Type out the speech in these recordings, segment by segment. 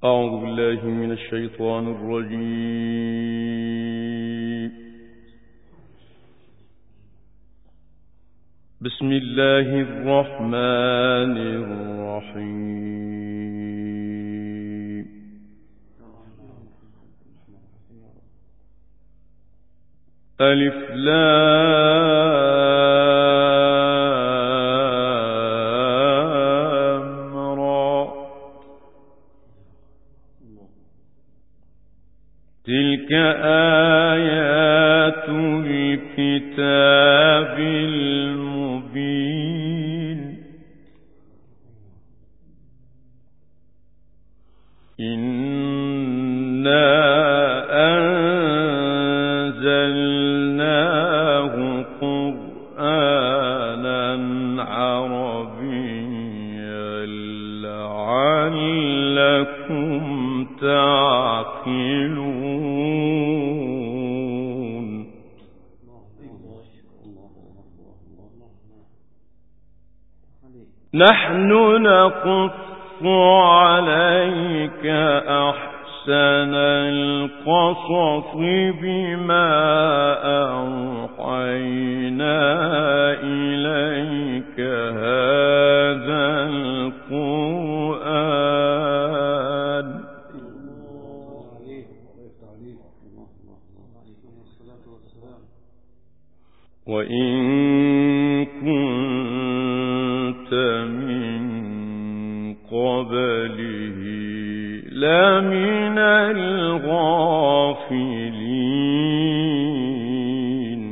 أعوذ بالله من الشيطان الرجيم. بسم الله الرحمن الرحيم. ألف لام را تلك آيات الكتاب المبين. إنا أنزلناه قرآنا عربيا لعلكم تعقلون. نحن نقص عليك أحسن القصص بما أوحينا إليك هذا القرآن وإن كنت من قبله لمن الغافلين.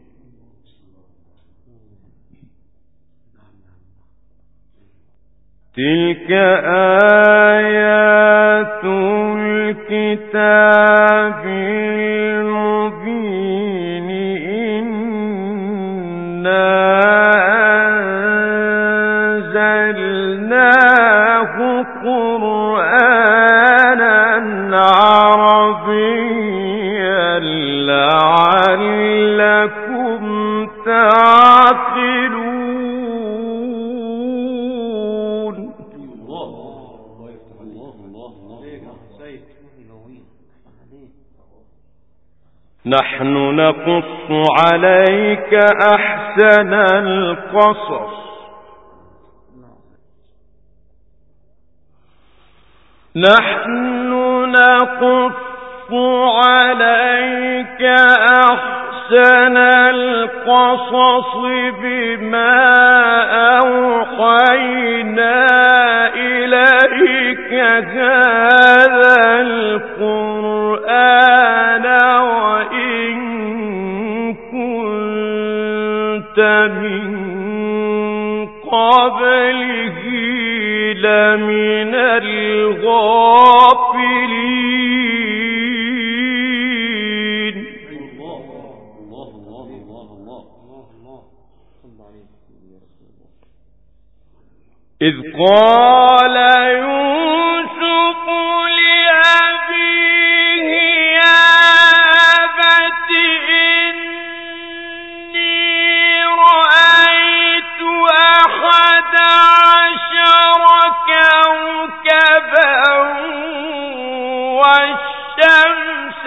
تلك آيات الكتاب المبين. إنا أنزلناه قرآنا عربيا لعلكم تعقلون. نحن نقص عليك أحسن القصص بما أوحينا إليك هذا القرآن وإن كنت من قبله لمن الغافلين. إذ قال يوسف لأبيه يا أبت إني رأيت 11 كوكبا والشمس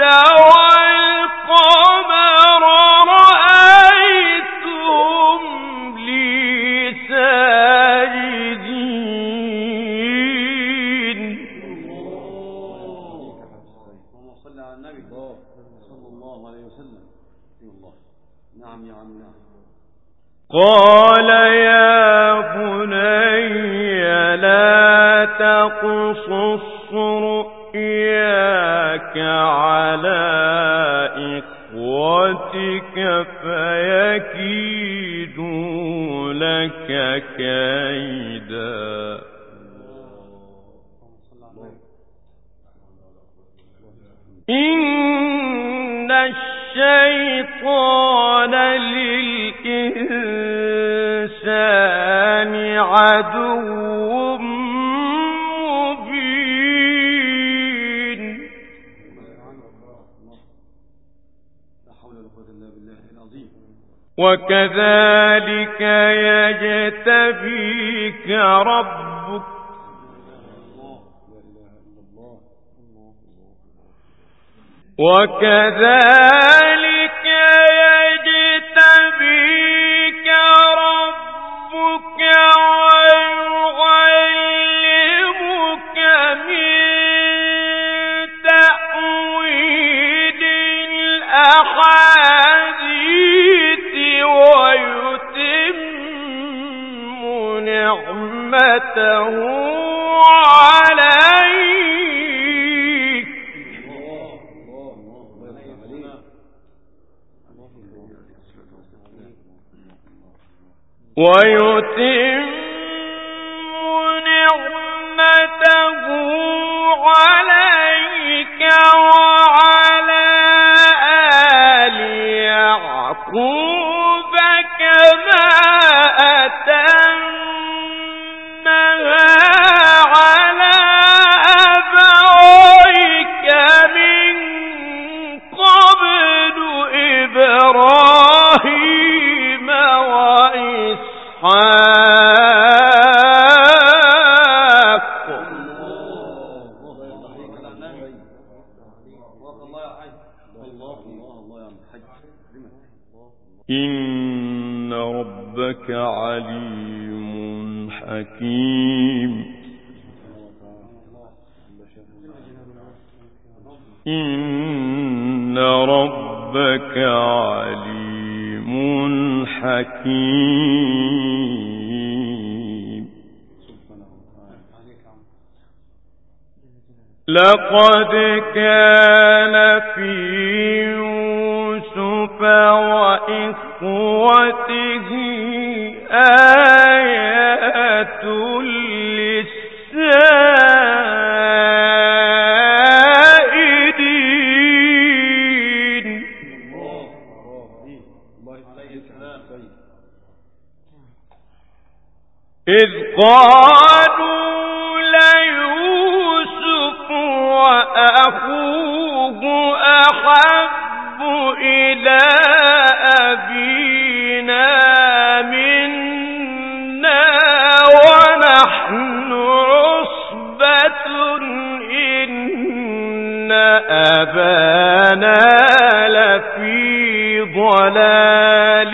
والقمر رأيتهم لي ساجدين. اللهم صل على النبي صلى الله عليه وسلم. نعم يا عم. قال يا بني لا تقصص رؤياك على إخوتك فيكيدوا لك كيدا. إن الشيطان للإنسان عدو مبين. وكذلك يجتبيك ربك وكذلك يجتبيك ربك ويعلمك من تأويل الأحاديث ويتم نعمته عليك وعلى آل يعقوب كما أتمها على أبويك من قبل إبراهيم وإسحاق إن ربك عليم حكيم إن ربك عليم حكيم لقد كان في يوسف وإخوته آيات للسائلين إذ قالوا ليوسف وأخوه أحب إلى أبينا منا ونحن عصبة إن أبانا لفي ضلال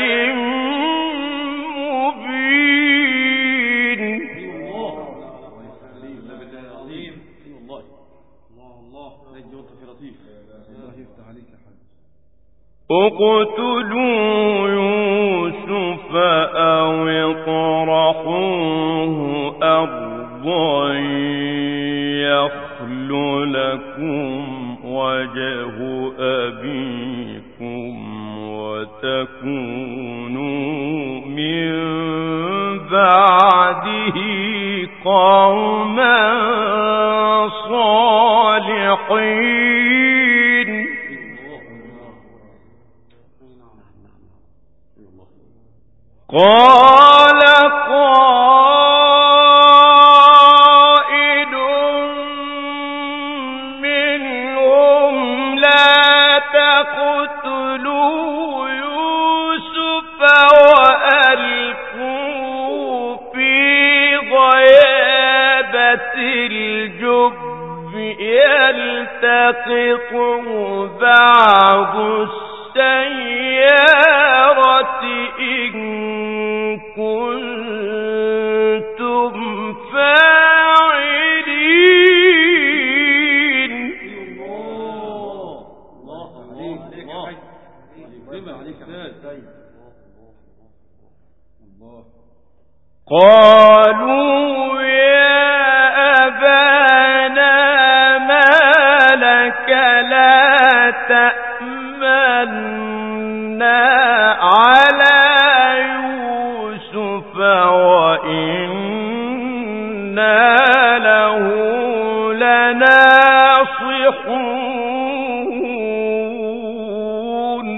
اقتلوا يوسف أو اطرحوه أرضا يخل لكم وجه أبيكم وتكونوا من بعده قوما صالحين قال قائل منهم لا تقتلوا يوسف وألقوه في غيابة الجب يلتقطه بعض السيارة إن كنتم فاعلين قالوا يا أبانا ما لك لا تأمنا على يوسف وإنا له لناصحون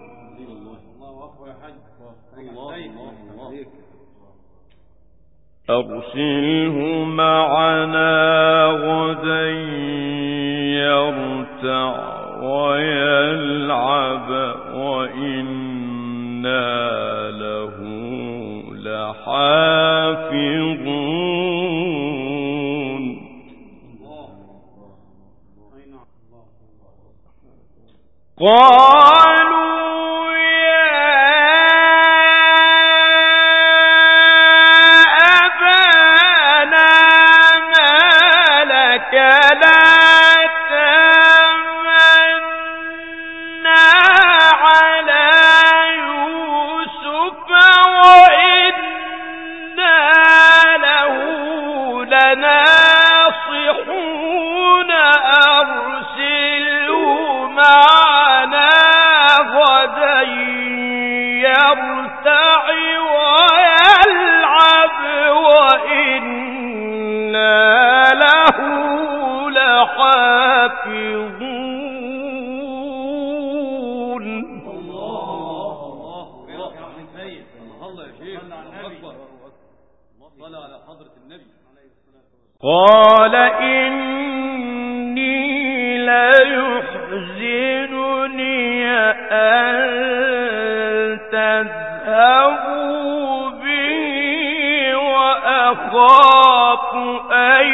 أرسله معنا غدا يرتع ويلعب وإنا له لحافظون قالوا يا أبانا ما لك لا تأمنا على يوسف وإنا له لناصحون أرسله معنا غدا يرتع ويلعب وإنا له لحافظون. الله يا سيد الله يا شيخ أكبر صلى على حضرة النبي. قال إني ليحزنني أن تذهبوا به وأخاف أن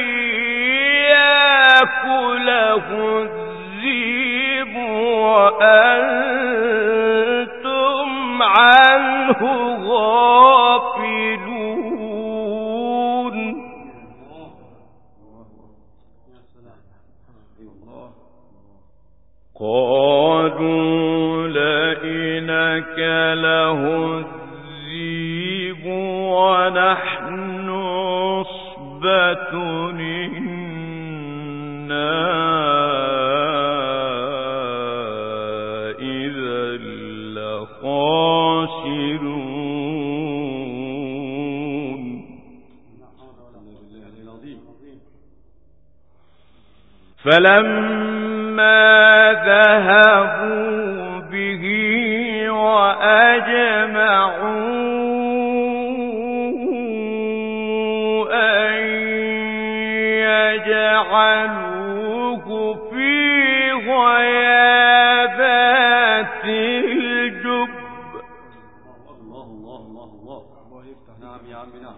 يأكله الذئب وأنتم عنه غافلون. قالوا لئن أكله الذئب ونحن عصبة إنا إذا لخاسرون. فلما ذهبوا به وأجمعوا أن يجعلوه في غيابات الجب نعم يا عم نعم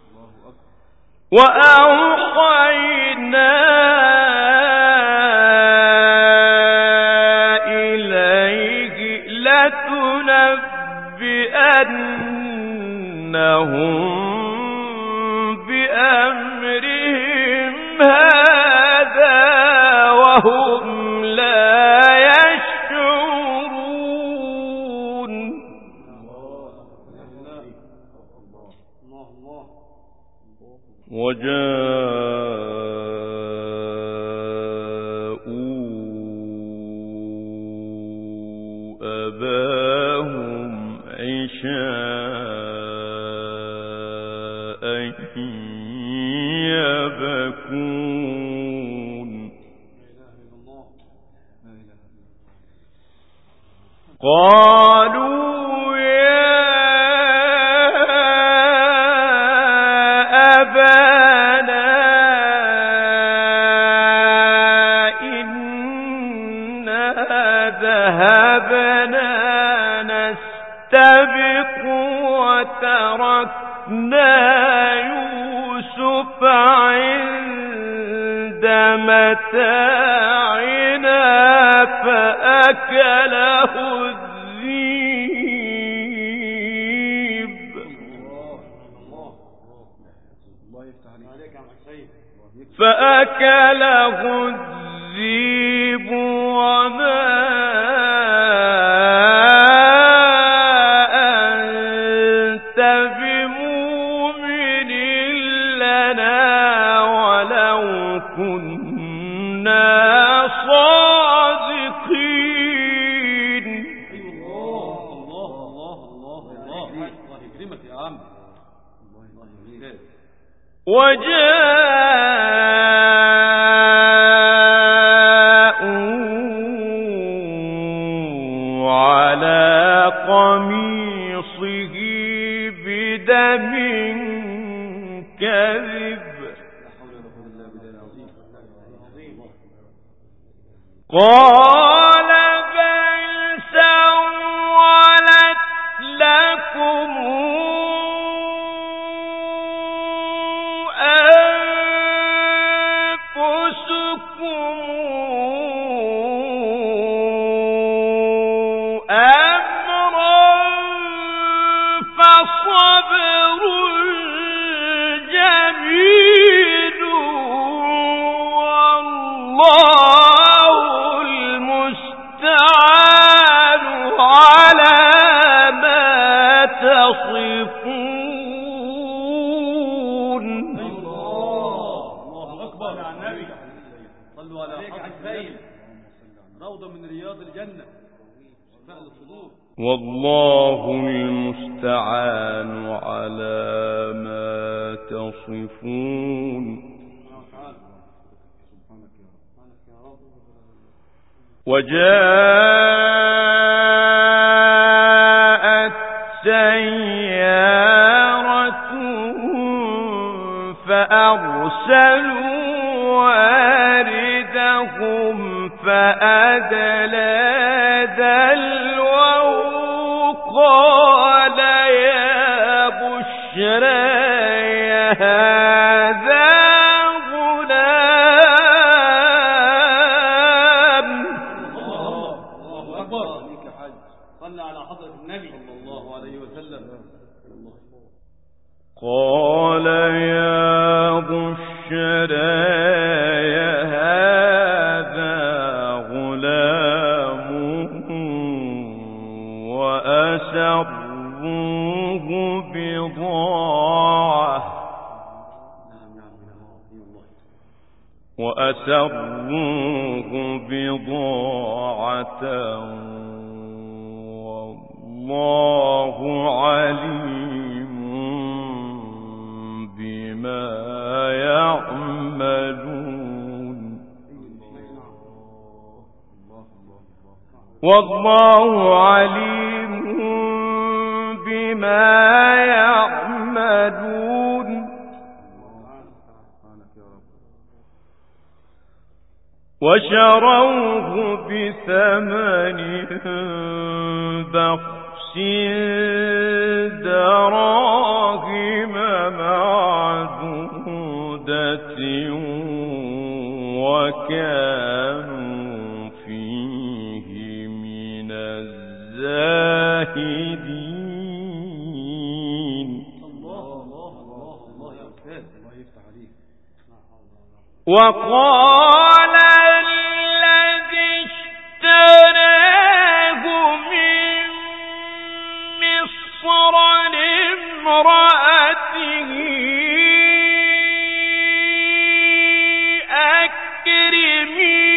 وأوحينا لتنبئنهم بأمرهم هذا وهم لا يشعرون. وجاءوا أباهم عشاء يبكون. قالوا يا أبانا إنا ذهبنا نستبق وتركنا يوسف عند متاعنا فأكله الذئب. فأكله الذئب وما أنت بمؤمن لنا ولو كنا صادقين. الله يكرمك يا عم. وجاءوا على قميصه بدم كذب قال بل سولت لكم أنفسكم صلوا على النبي. صلوا على حضرة روضة من رياض الجنة شفاء للصدور. والله المستعان على ما تصفون. وجاءت سيارة فأرسلوا واردهم فأدلى دلوه قال يا بشرى هذا غلام. الله أكبر. صلى على حضرة النبي صلى الله عليه وسلم. قال يا بشرى هذا غلام وأسروه بضاعة والله عليم بما يعملون. والله عليم بما يعملون. وشروه بثمن بخس دراهم معدودة وكانوا فيه من الزاهدين. الله يا أستاذ الله يفتح عليك. وقال الذي اشتراه من مصر لامرأته أكرمي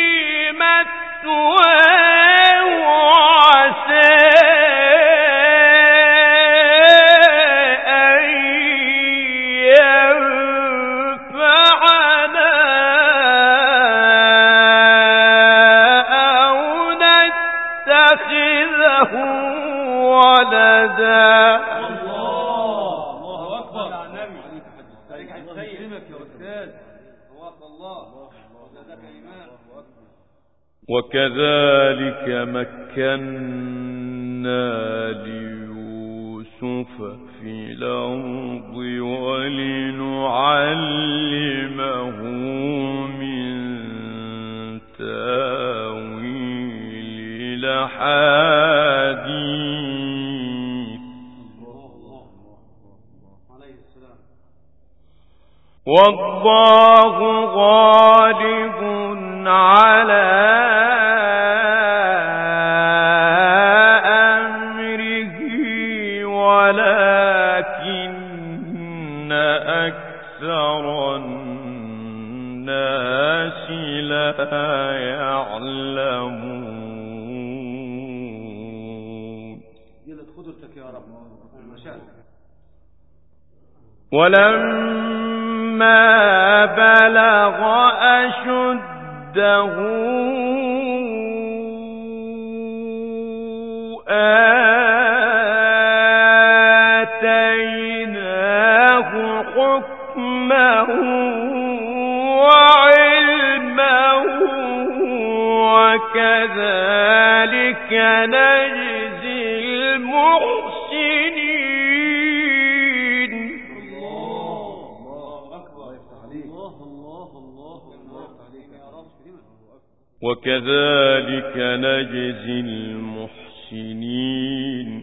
مثواه عسى أن ينفعنا أو نتخذه ولدا. الله أكبر. وكذلك مكنا ليوسف في الأرض ولنعلمه من تاويل الأحاديث. والله غالب على أمره ولكن أكثر الناس لا يعلمون. قدرتك يا رب. ولما بلغ أشده آتيناه حكما وعلما وكذلك نجزي المحسنين. وكذلك نجزي المحسنين.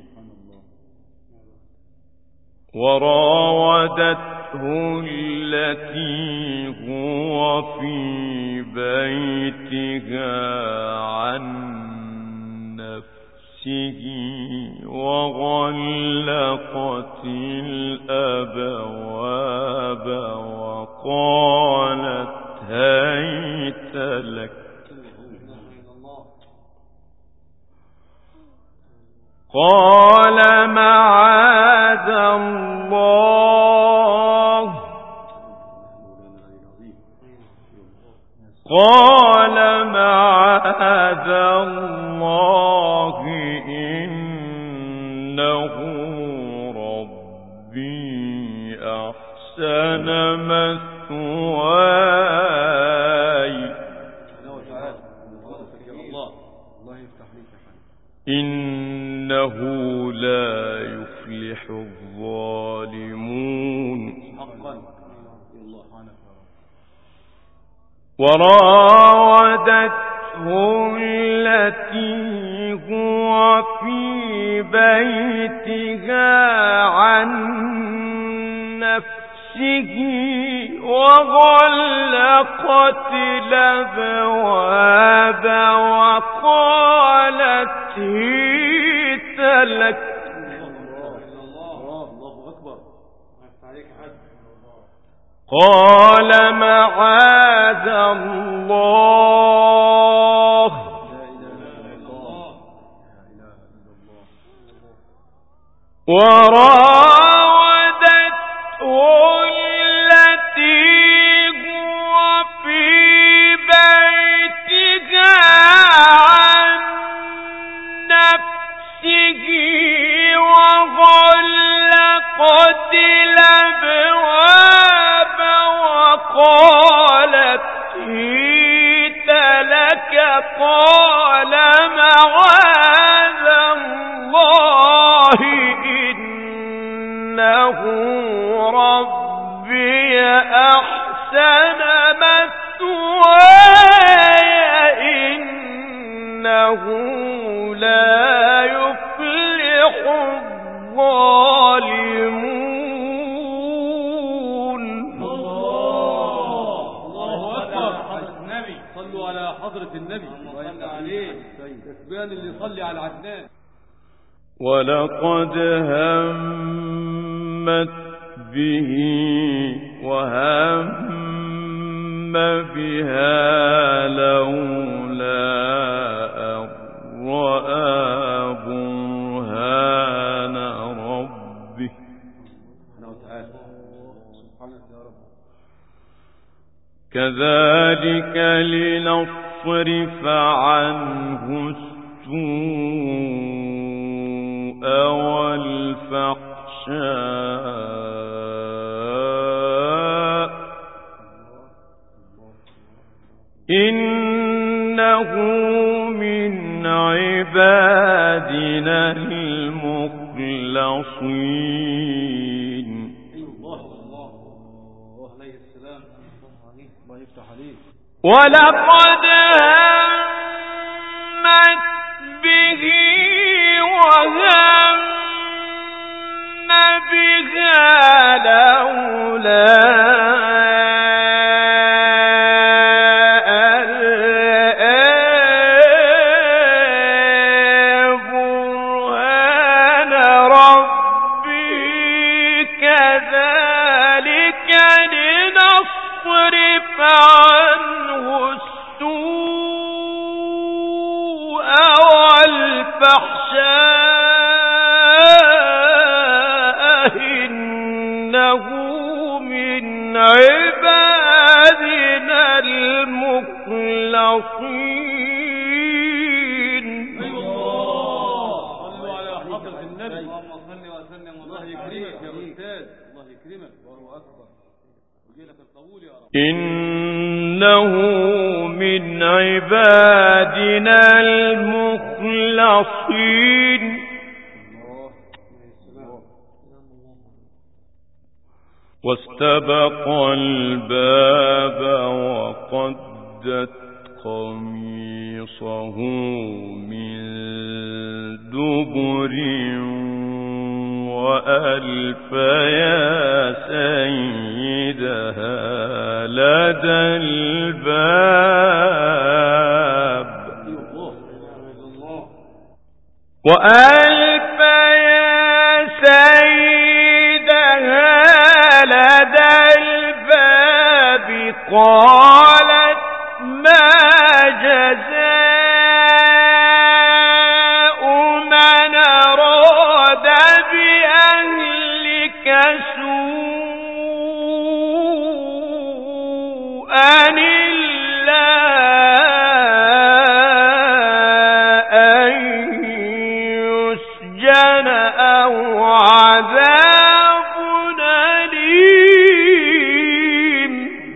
وراودته التي هو في بيتها عن نفسه وغلقت الأبواب فقالت هيت لك. قال معاذ الله إنه ربي أحسن مثواي إنه لا يفلح الظالمون. وراودته التي هو في بيتها عن نفسه وغلقت الأبواب وقالت هيت لك. قال معاذ الله وراودته التي هو في بيتها عن نفسه وغلقت الأبواب وقالت هيت لك. قال معاذ الله إنه ربي أحسن مثواي إنه لا يفلح الظالمون. الله أكبر. صلوا على حضرة النبي صلى عليه كسبان اللي يصلي على عدنان. ولقد همت به وهم بها لولا أن رأى برهان ربه. كذلك لنصرف عنه السوء والفحشاء إنه من عبادنا المخلصين. ولقد همت به وهم بها لولا برهان ربي. كذلك لنصرف عنه السوء والفحشاء إنه من عبادنا المخلصين. صلوا على حضرة النبي. اللهم صل وسلم. الله يكرمك يا أستاذ. الله يكرمك. الله أكبر. إنه من عبادنا المخلصين. واستبق الباب وقدت قميصه من دبر وألف يا سيدها لدى الباب وألف يا سيدها لدى الباب قالت ما جزاء من أراد بأهلك سوءا إلا أن يسجن أو عذاب أليم.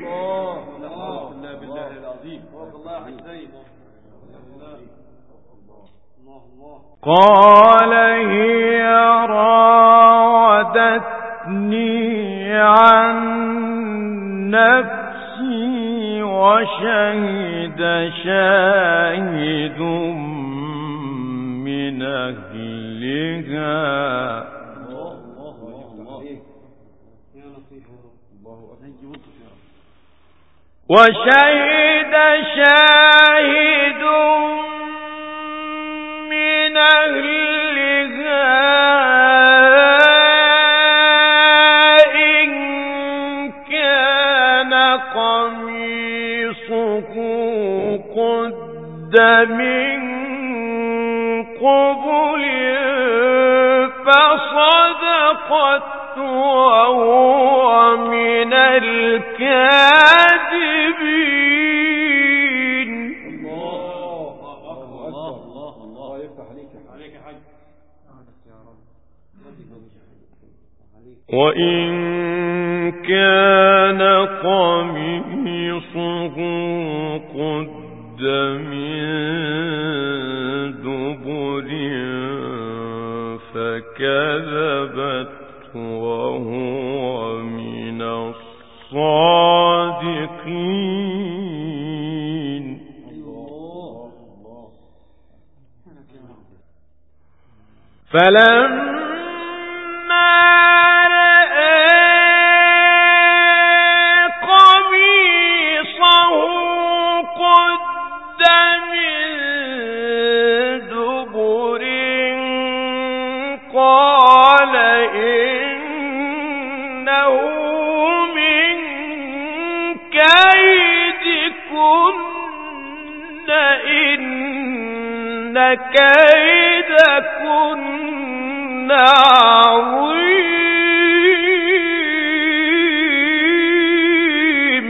قال هي راودتني عن نفسي وشهد شاهد من أهلها وشهد شاهد من أهلها إن كان قميصه قد من قبل فصدقت وهو من الكاذبين. الله يفتح عليك يا حاج. وإن كان قميصه قد من دبر فكذبت وهو من الصادقين. فلما رأى قميصه قد من دبر قال إنه من كيدكن إن كيدكن عظيم.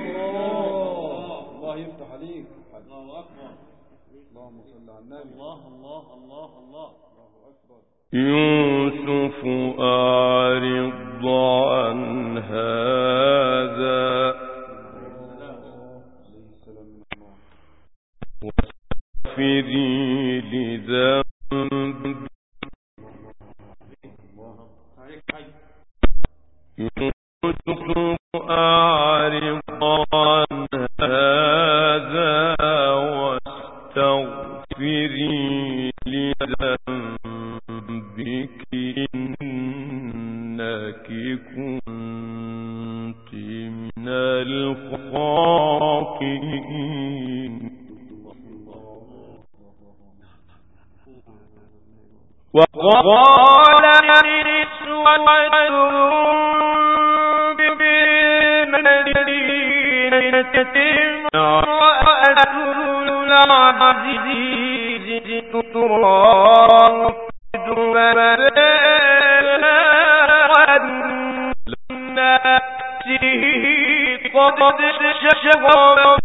الله يفتح عليك. الله أكبر. اللهم صل على النبي. الله أكبر. يوسف أعرض عن هذا واستغفري لذنبك. يوسف أعرض عن هذا واستغفري لذنبك إنك كنت من الخاطئين. وقال نسوة بالمدينة امرأة العزيز تراود نفسه قد شغب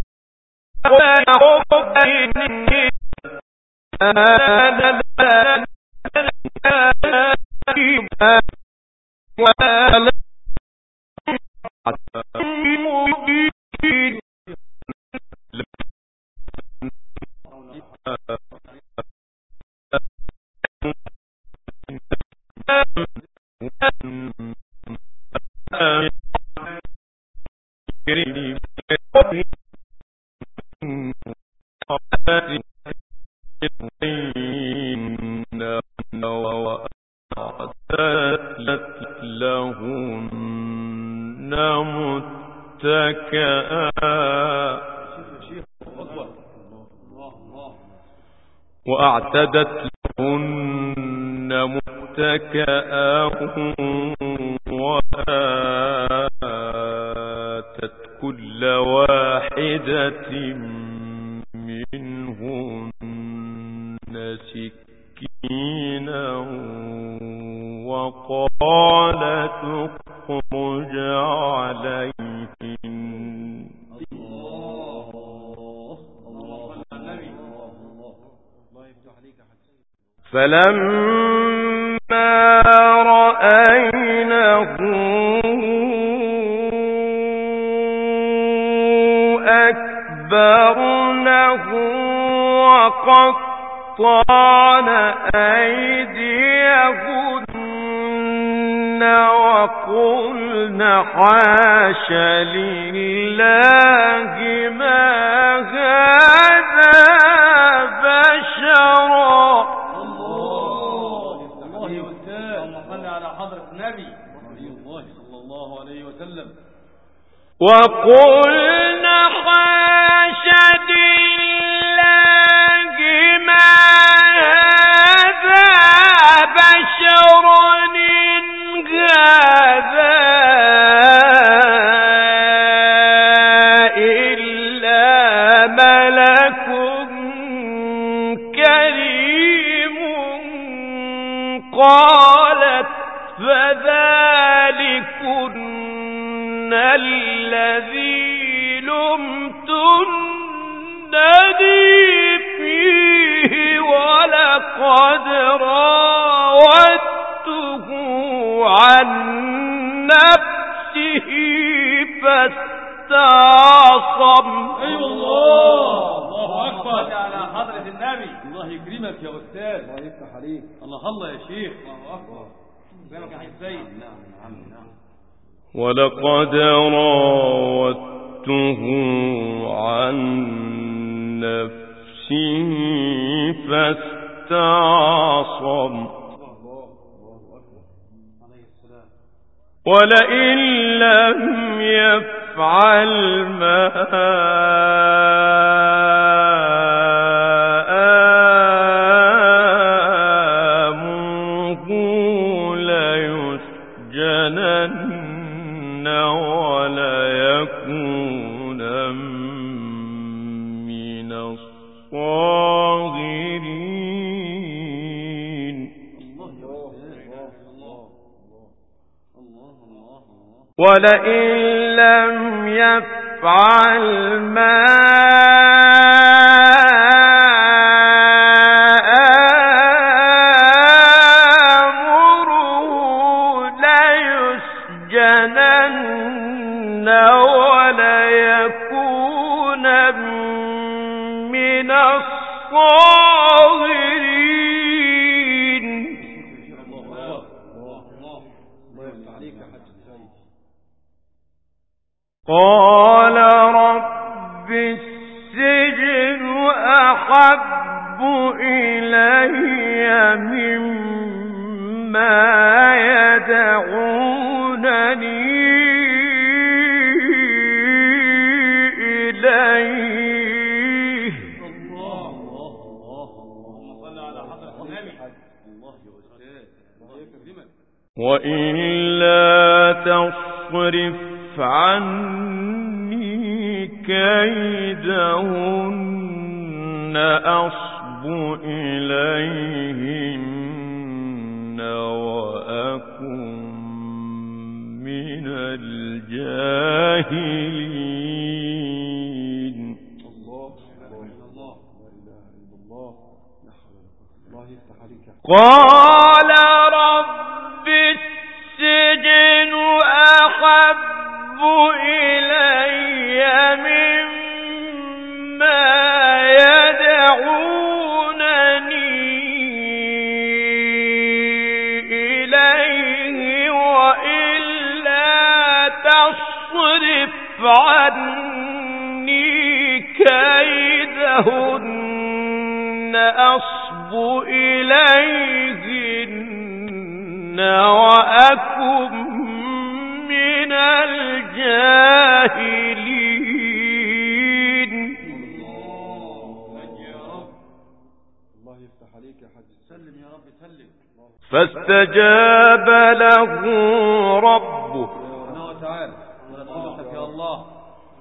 لهن متكئا وأعتدت لهن متكئا وآتت كل واحدة منهن سكينا وقالت اخرج عليهن فلما رأينه أكبرنه وقطعن أيديهن وقلن حاش لله ما هذا بشرا. وقلن حاش لله ما هذا بشرا إن هذا إلا ملك كريم. قالت فذلكن الذي لمتنني فيه ولقد راودته عن نفسه فاستعصم. ايوه الله اكبر على حضرة النبي. الله يكرمك يا استاذ، الله يفتح عليك. الله يا شيخ، الله اكبر. كلامك يا حاج سيد. نعم. ولقد راودته عن نفسه فاستعصم. ولئن لم يفعل ما آمره ليسجنن وليكون من الصاغرين. ولئن لم يفعل ما آمره ليسجنن وليكون من الصاغرين. قال رب السجن أحب إلي مما يدعونني إليه. وإلا تصرف عني كيدهن أصب إليهن وأكن من الجاهلين. قال رب السجن أحب إلي مما يدعونني إليه وإلا تصرف عني كيدهن أصب إليهن وأكن من الجاهلين. الله يفتح عليك يا حاج. سلم يا رب سلم. فاستجاب له ربه سبحانه وتعالى. يا الله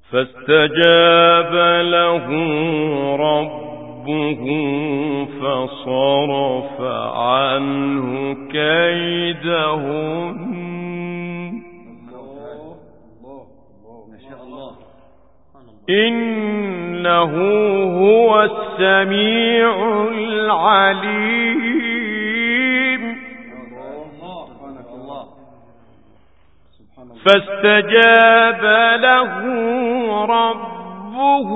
فاستجاب له ربه فصرف عنه كيدهن إنه هو السميع العليم فاستجاب له ربه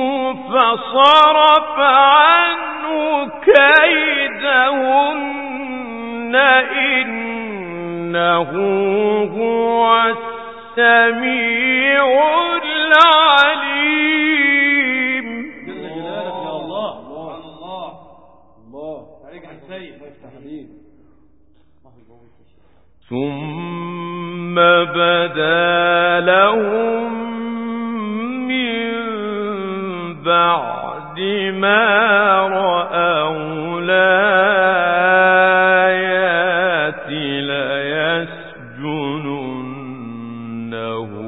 فصرف عنه كيدهن إنه هو السميع العليم. جل جلالك يا الله. الله عليك يا سيد. ثم بدا لهم من بعد ما رأوا الآيات ليسجننه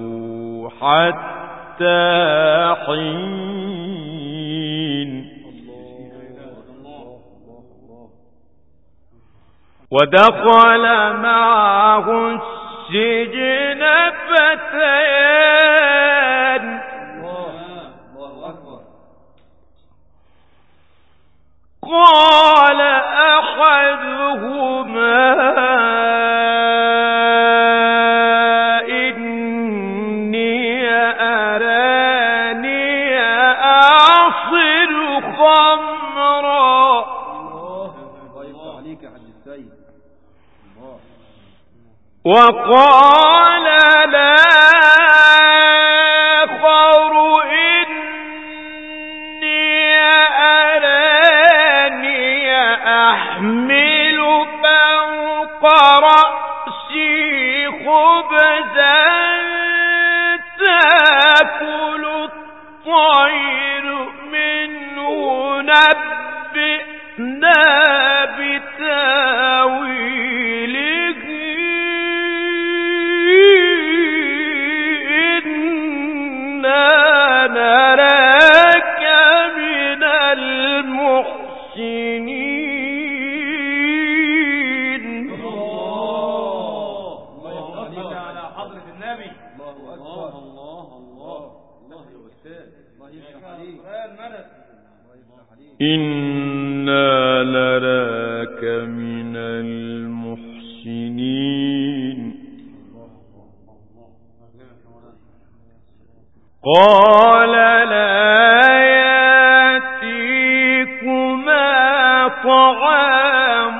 حتى حين ودخل معه السجن فتيان قال أحدهما إني أراني أعصر خمرا وقال الآخر إني أراني أحمل فوق رأسي خبزا تأكل الطير منه نبئنا بتاويله نراك من المحسنين. الله على حضرة النبي. الله الله الله الله يا أستاذ. الله يفتح عليك. إنا نراك من المحسنين. قال لا يأتيكما طعام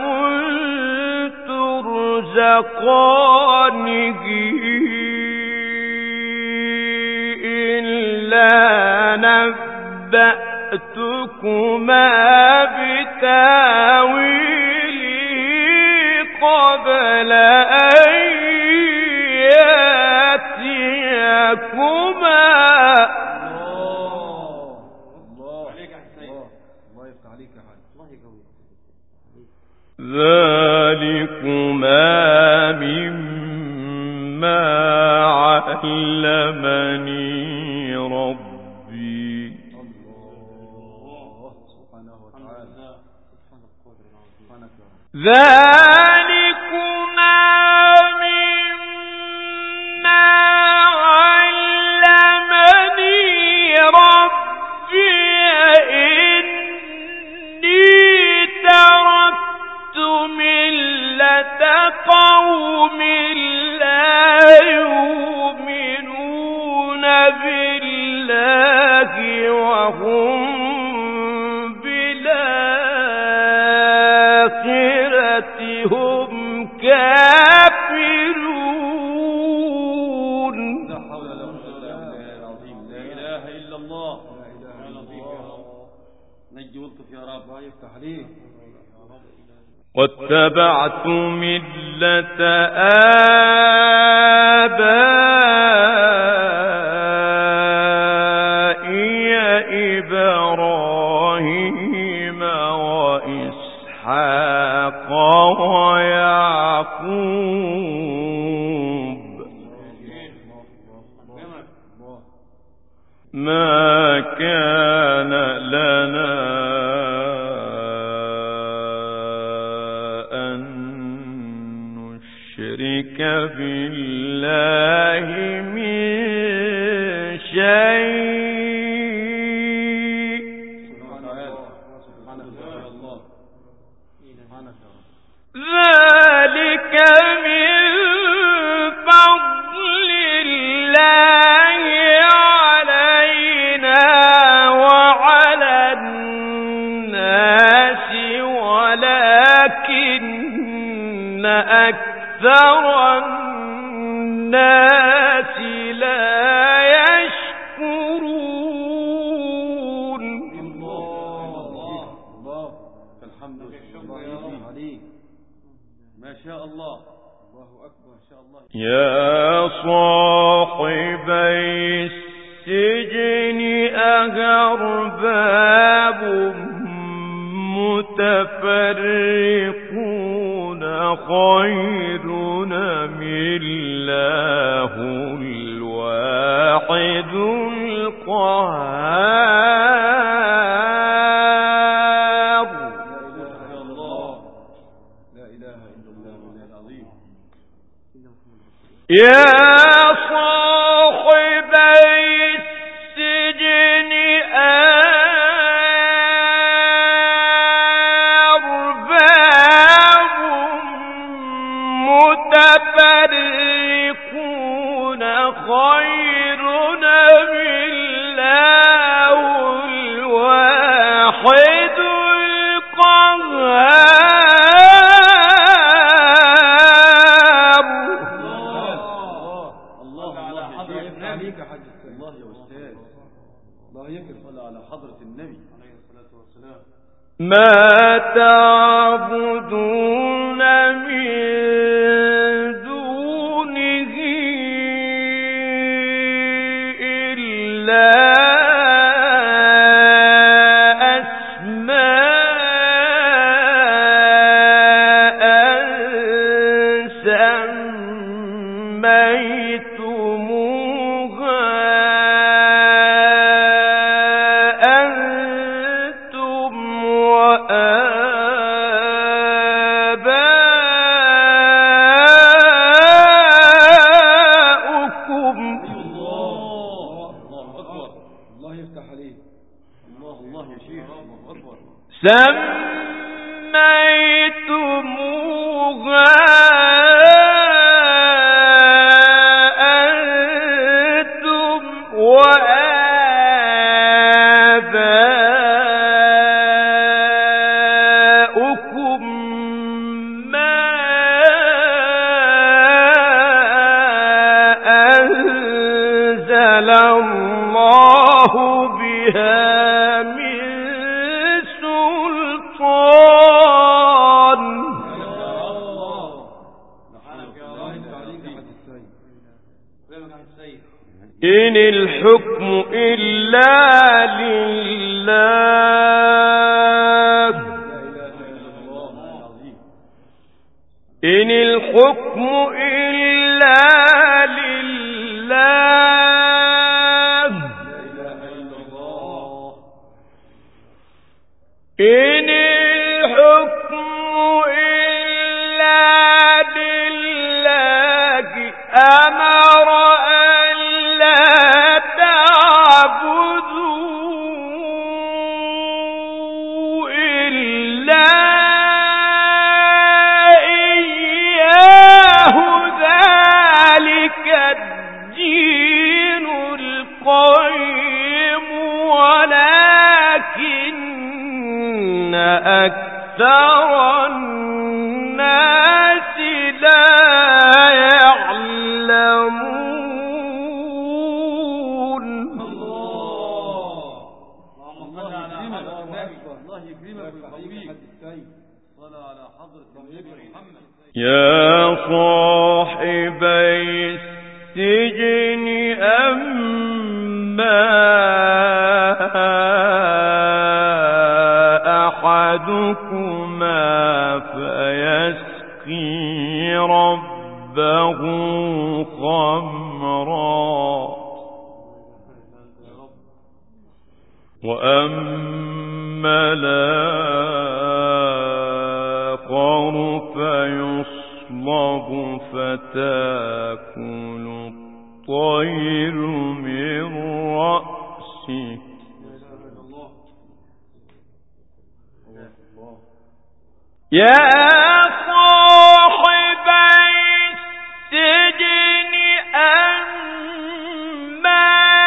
ترزقانه إلا نبأتكما بتاويله قبل أن يأتيكما. ذلكما مما علمني ربي. ذلكما مما علمني ربي إني تركت ملة قوم لا يؤمنون بالله وهم بالآخرة هم كافرون. لا حول ولا قوة إلا بالله العظيم. لا إله إلا الله. نجي والطف يا رب. الله يفتح عليك. واتبعت ملة آبائي إبراهيم وإسحاق ويعقوب. ما كان لنا أن نشرك بالله من شيء ذلك من فضل الله علينا وعلى الناس ولكن أكثر الناس لا يشكرون. الله الحمد لله عليك ما شاء الله. الله أكبر ما شاء الله. يا صاحبي السجن أأرباب متفرقون خير أم الله الواحد القهار. لا إله إلا الله العظيم. يا صاحبي السجن أأرباب متفرقون خير أم الله الواحد القهار. الله يا أستاذ الله يكرم على حضرة النبي عليه الصلاة والسلام. ما تعبدون من دونه إلا أسماء سميتموها أنتم وآباؤكم. الله أكبر. الله يفتح عليك. الله يا شيخ. الله أكبر. سميتموها أنتم وآباؤكم ما أنزل الله بها من سلطان. إن الحكم إلا لله. إن الحكم إلا لله. إن الحكم إلا لله أمر أن لا تعبدوا إلا إياه ذلك الدين القيم ولكن أكثر الناس لا يعلمون. الله يكرمك ويقويك. صلى على حضرة النبي محمد. يا صاحبي السجن أما أحدكما فيسقي ربه خمرا وأما الآخر فيصلب فتأكل الطير من رأسه يا صاحبي السجن أما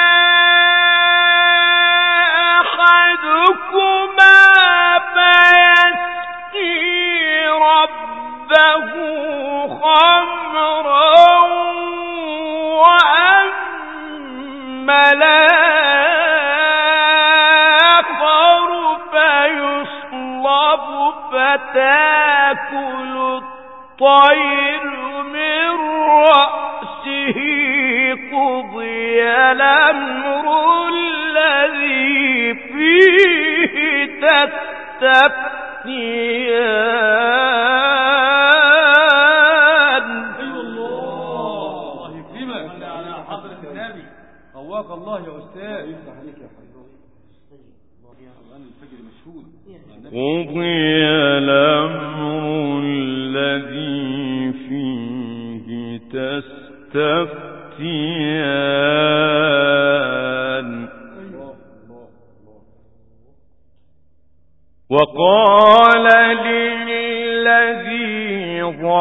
أحدكما فيسقي ربه خمرا وأما الآخر فيصلب فتأكل الطير من رأسه قضي الأمر الذي فيه تستفتيان. أيوة الله يكرمك على حضرة النبي. قواك الله يا أستاذ. يفتح عليك يا حبيبي. الفجر مشهود. قضي الأمر الذي فيه تستفتيان. وقال للذي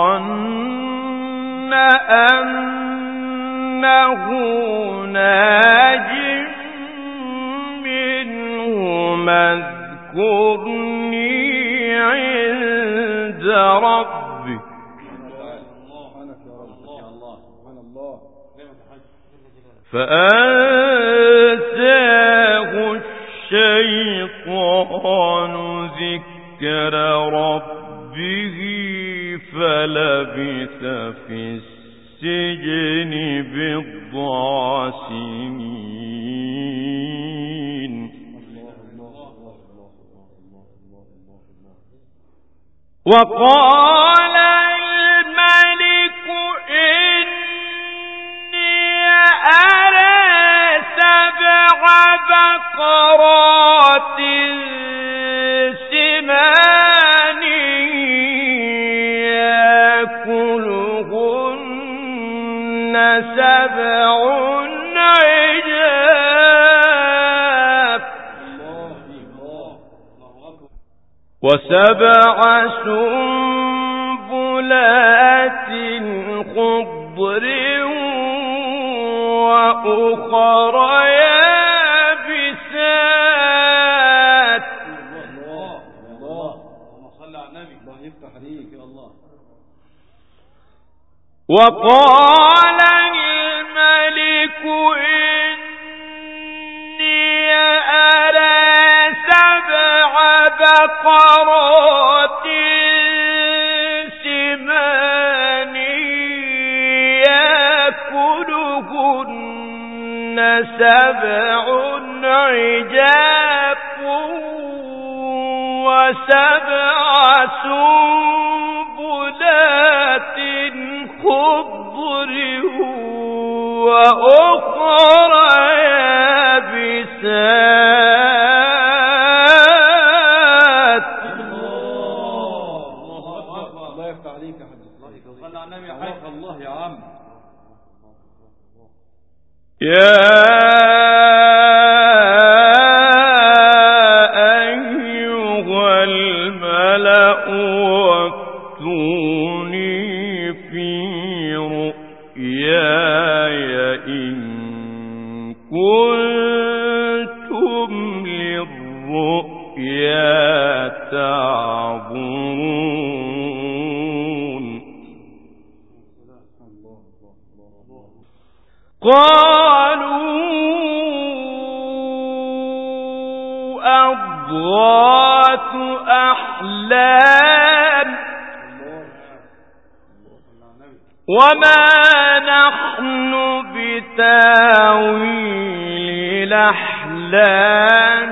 ظن أنه ناج منهما اذكرني عند ربك فأنساه الشيطان ذكر ربه فلبث في السجن بضع سنين. وقال الملك إني أرى 7 بقرات سمان يأكلهن 7 عجاف و7 سنبلات خضر وأخر يابسات. اللهم صل على النبي. الله يفتح عليك يا الله. وقال الملك إني أرى 7 بقرات سمان يأكلهن 7 عجاف و7 سنبلات خضر وأخر يابسات. الله يفتح عليك يا حبيبي. صلى على النبي يا حبيبي. الله يا عم. يا أيها الملأ وافتوني في رؤياي إن كنتم للرؤيا تعبرون. قالوا أضغاث أحلام وما نحن بتاويل الأحلام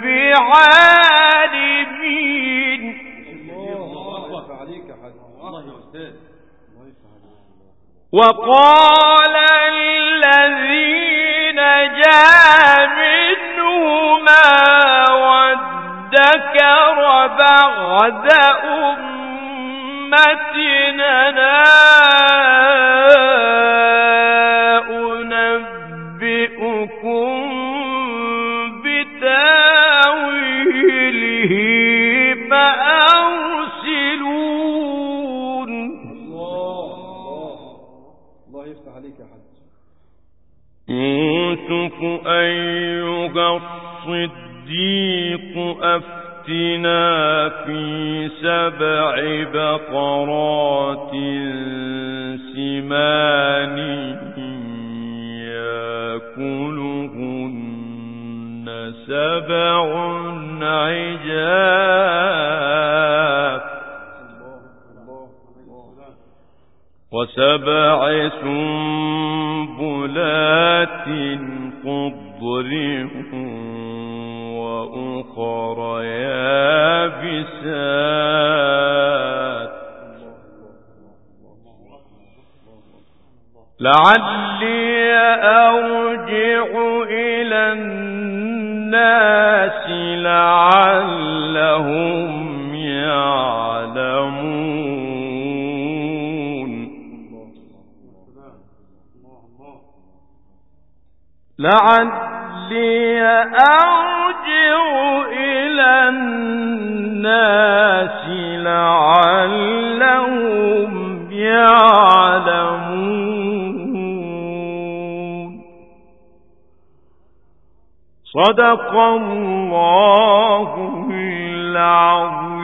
بعالمين. وقال الذي نجا منهما بعد أمتنا أنبئكم بتاويله فأرسلون. الله يفتح عليك يا حاج. يوسف أيها الصديق أفتنا في 7 بقرات سمان يأكلهن 7 عجاف و7 سنبلات خضر وأخر يابسات لعلي أرجع إلى الناس لعلهم يعلمون. لعلي أرجع إلى الناس لعلهم يعلمون. صدق الله العظيم.